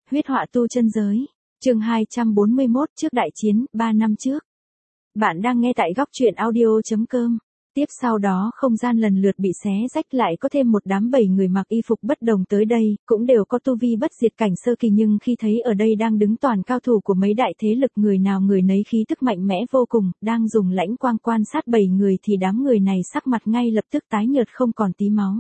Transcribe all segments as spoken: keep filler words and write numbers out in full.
Huyết họa tu chân giới. Chương hai trăm bốn mươi mốt trước đại chiến, ba năm trước. Bạn đang nghe tại góc truyện audio chấm com. Tiếp sau đó không gian lần lượt bị xé rách, lại có thêm một đám bảy người mặc y phục bất đồng tới đây, cũng đều có tu vi bất diệt cảnh sơ kỳ, nhưng khi thấy ở đây đang đứng toàn cao thủ của mấy đại thế lực, người nào người nấy khí tức mạnh mẽ vô cùng, đang dùng lãnh quang quan sát bảy người thì đám người này sắc mặt ngay lập tức tái nhợt không còn tí máu.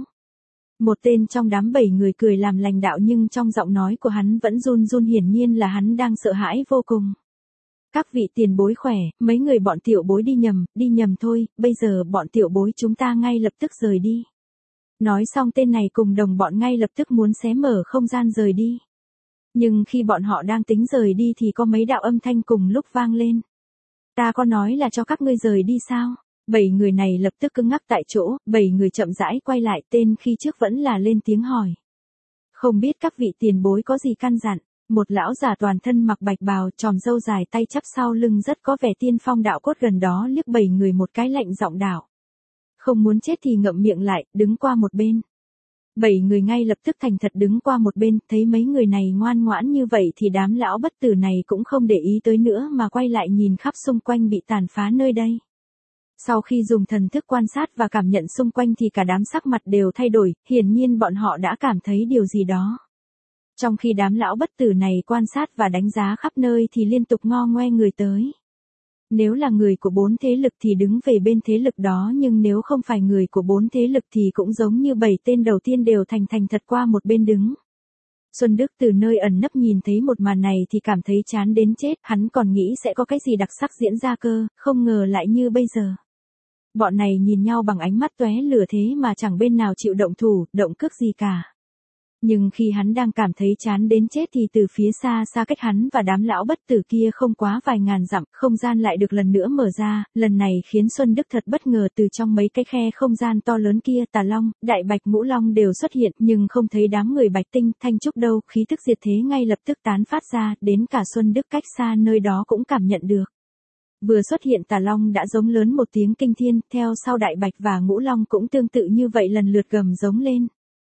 Một tên trong đám bảy người cười làm lành đạo, nhưng trong giọng nói của hắn vẫn run run, hiển nhiên là hắn đang sợ hãi vô cùng. Các vị tiền bối khỏe, mấy người bọn tiểu bối đi nhầm, đi nhầm thôi, bây giờ bọn tiểu bối chúng ta ngay lập tức rời đi. Nói xong tên này cùng đồng bọn ngay lập tức muốn xé mở không gian rời đi. Nhưng khi bọn họ đang tính rời đi thì có mấy đạo âm thanh cùng lúc vang lên. Ta có nói là cho các ngươi rời đi sao? Bảy người này lập tức cứng ngắc tại chỗ, bảy người chậm rãi quay lại, tên khi trước vẫn là lên tiếng hỏi. Không biết các vị tiền bối có gì căn dặn? Một lão già toàn thân mặc bạch bào, tròm râu dài, tay chắp sau lưng, rất có vẻ tiên phong đạo cốt, gần đó liếc bảy người một cái lạnh giọng đạo. Không muốn chết thì ngậm miệng lại, đứng qua một bên. Bảy người ngay lập tức thành thật đứng qua một bên, thấy mấy người này ngoan ngoãn như vậy thì đám lão bất tử này cũng không để ý tới nữa mà quay lại nhìn khắp xung quanh bị tàn phá nơi đây. Sau khi dùng thần thức quan sát và cảm nhận xung quanh thì cả đám sắc mặt đều thay đổi, hiển nhiên bọn họ đã cảm thấy điều gì đó. Trong khi đám lão bất tử này quan sát và đánh giá khắp nơi thì liên tục ngo ngoe người tới. Nếu là người của bốn thế lực thì đứng về bên thế lực đó, nhưng nếu không phải người của bốn thế lực thì cũng giống như bảy tên đầu tiên đều thành thành thật qua một bên đứng. Xuân Đức từ nơi ẩn nấp nhìn thấy một màn này thì cảm thấy chán đến chết, hắn còn nghĩ sẽ có cái gì đặc sắc diễn ra cơ, không ngờ lại như bây giờ. Bọn này nhìn nhau bằng ánh mắt tóe lửa thế mà chẳng bên nào chịu động thủ, động cước gì cả. Nhưng khi hắn đang cảm thấy chán đến chết thì từ phía xa xa cách hắn và đám lão bất tử kia không quá vài ngàn dặm, không gian lại được lần nữa mở ra, lần này khiến Xuân Đức thật bất ngờ, từ trong mấy cái khe không gian to lớn kia Tà Long, Đại Bạch, Ngũ Long đều xuất hiện, nhưng không thấy đám người Bạch Tinh, Thanh Trúc đâu, khí tức diệt thế ngay lập tức tán phát ra, đến cả Xuân Đức cách xa nơi đó cũng cảm nhận được. Vừa xuất hiện Tà Long đã giống lớn một tiếng kinh thiên, theo sau Đại Bạch và Ngũ Long cũng tương tự như vậy, lần lượt gầm giống lên.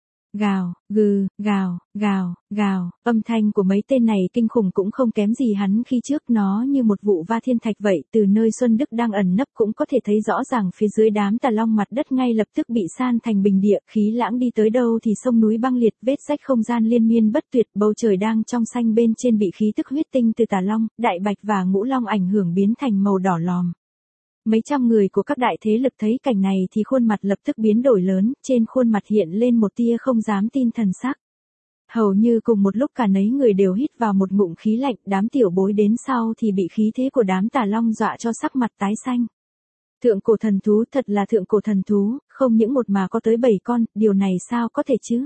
Gào, gừ, gào, gào, gào, âm thanh của mấy tên này kinh khủng cũng không kém gì hắn khi trước, nó như một vụ va thiên thạch vậy, từ nơi Xuân Đức đang ẩn nấp cũng có thể thấy rõ ràng phía dưới đám Tà Long mặt đất ngay lập tức bị san thành bình địa, khí lãng đi tới đâu thì sông núi băng liệt, vết rách không gian liên miên bất tuyệt, bầu trời đang trong xanh bên trên bị khí tức huyết tinh từ Tà Long, Đại Bạch và Ngũ Long ảnh hưởng biến thành màu đỏ lòm. Mấy trăm người của các đại thế lực thấy cảnh này thì khuôn mặt lập tức biến đổi lớn, trên khuôn mặt hiện lên một tia không dám tin thần sắc. Hầu như cùng một lúc cả nấy người đều hít vào một ngụm khí lạnh, đám tiểu bối đến sau thì bị khí thế của đám Tà Long dọa cho sắc mặt tái xanh. Thượng cổ thần thú, thật là thượng cổ thần thú, không những một mà có tới bảy con, điều này sao có thể chứ?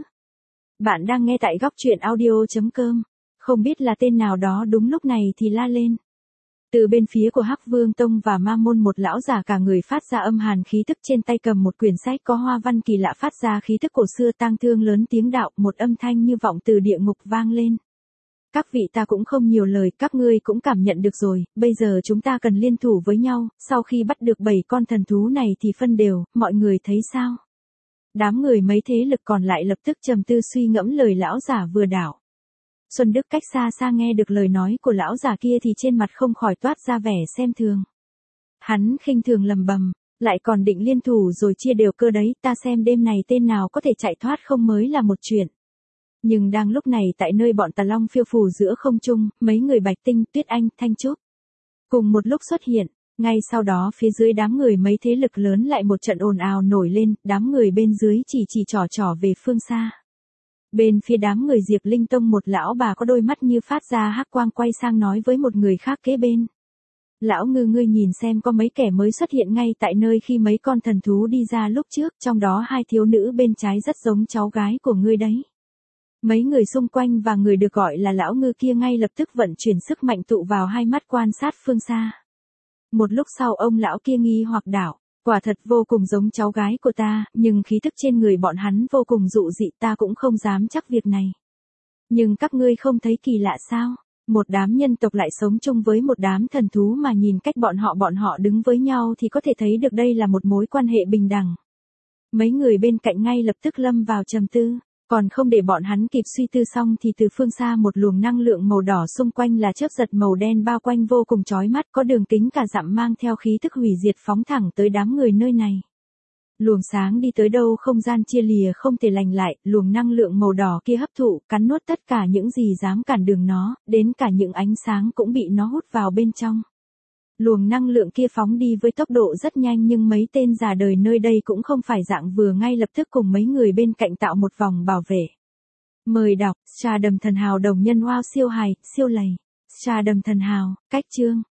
Bạn đang nghe tại góc truyện audio chấm com, không biết là tên nào đó đúng lúc này thì la lên. Từ bên phía của Hắc Vương Tông và Ma Môn, một lão già cả người phát ra âm hàn khí tức, trên tay cầm một quyển sách có hoa văn kỳ lạ phát ra khí tức cổ xưa tang thương, lớn tiếng đạo, một âm thanh như vọng từ địa ngục vang lên. Các vị, ta cũng không nhiều lời, các ngươi cũng cảm nhận được rồi, bây giờ chúng ta cần liên thủ với nhau, sau khi bắt được bảy con thần thú này thì phân đều, mọi người thấy sao? Đám người mấy thế lực còn lại lập tức trầm tư suy ngẫm lời lão già vừa đảo. Xuân Đức cách xa xa nghe được lời nói của lão già kia thì trên mặt không khỏi toát ra vẻ xem thường. Hắn khinh thường lầm bầm, lại còn định liên thủ rồi chia đều cơ đấy, ta xem đêm này tên nào có thể chạy thoát không mới là một chuyện. Nhưng đang lúc này tại nơi bọn Tà Long phiêu phù giữa không trung, mấy người Bạch Tinh, Tuyết Anh, Thanh Trúc cùng một lúc xuất hiện, ngay sau đó phía dưới đám người mấy thế lực lớn lại một trận ồn ào nổi lên, đám người bên dưới chỉ chỉ trò trò về phương xa. Bên phía đám người Diệp Linh Tông, một lão bà có đôi mắt như phát ra hắc quang quay sang nói với một người khác kế bên. Lão Ngư, ngươi nhìn xem có mấy kẻ mới xuất hiện ngay tại nơi khi mấy con thần thú đi ra lúc trước, trong đó hai thiếu nữ bên trái rất giống cháu gái của ngươi đấy. Mấy người xung quanh và người được gọi là Lão Ngư kia ngay lập tức vận chuyển sức mạnh tụ vào hai mắt quan sát phương xa. Một lúc sau ông lão kia nghi hoặc đảo. Quả thật vô cùng giống cháu gái của ta, nhưng khí thức trên người bọn hắn vô cùng dụ dị, ta cũng không dám chắc việc này. Nhưng các ngươi không thấy kỳ lạ sao? Một đám nhân tộc lại sống chung với một đám thần thú mà nhìn cách bọn họ bọn họ đứng với nhau thì có thể thấy được đây là một mối quan hệ bình đẳng. Mấy người bên cạnh ngay lập tức lâm vào trầm tư. Còn không để bọn hắn kịp suy tư xong thì từ phương xa một luồng năng lượng màu đỏ xung quanh là chớp giật màu đen bao quanh vô cùng chói mắt, có đường kính cả dặm mang theo khí tức hủy diệt phóng thẳng tới đám người nơi này. Luồng sáng đi tới đâu không gian chia lìa không thể lành lại, luồng năng lượng màu đỏ kia hấp thụ, cắn nuốt tất cả những gì dám cản đường nó, đến cả những ánh sáng cũng bị nó hút vào bên trong. Luồng năng lượng kia phóng đi với tốc độ rất nhanh nhưng mấy tên già đời nơi đây cũng không phải dạng vừa, ngay lập tức cùng mấy người bên cạnh tạo một vòng bảo vệ. Mời đọc, Trà Đầm Thần Hào đồng nhân wow siêu hài, siêu lầy. Trà Đầm Thần Hào, cách chương.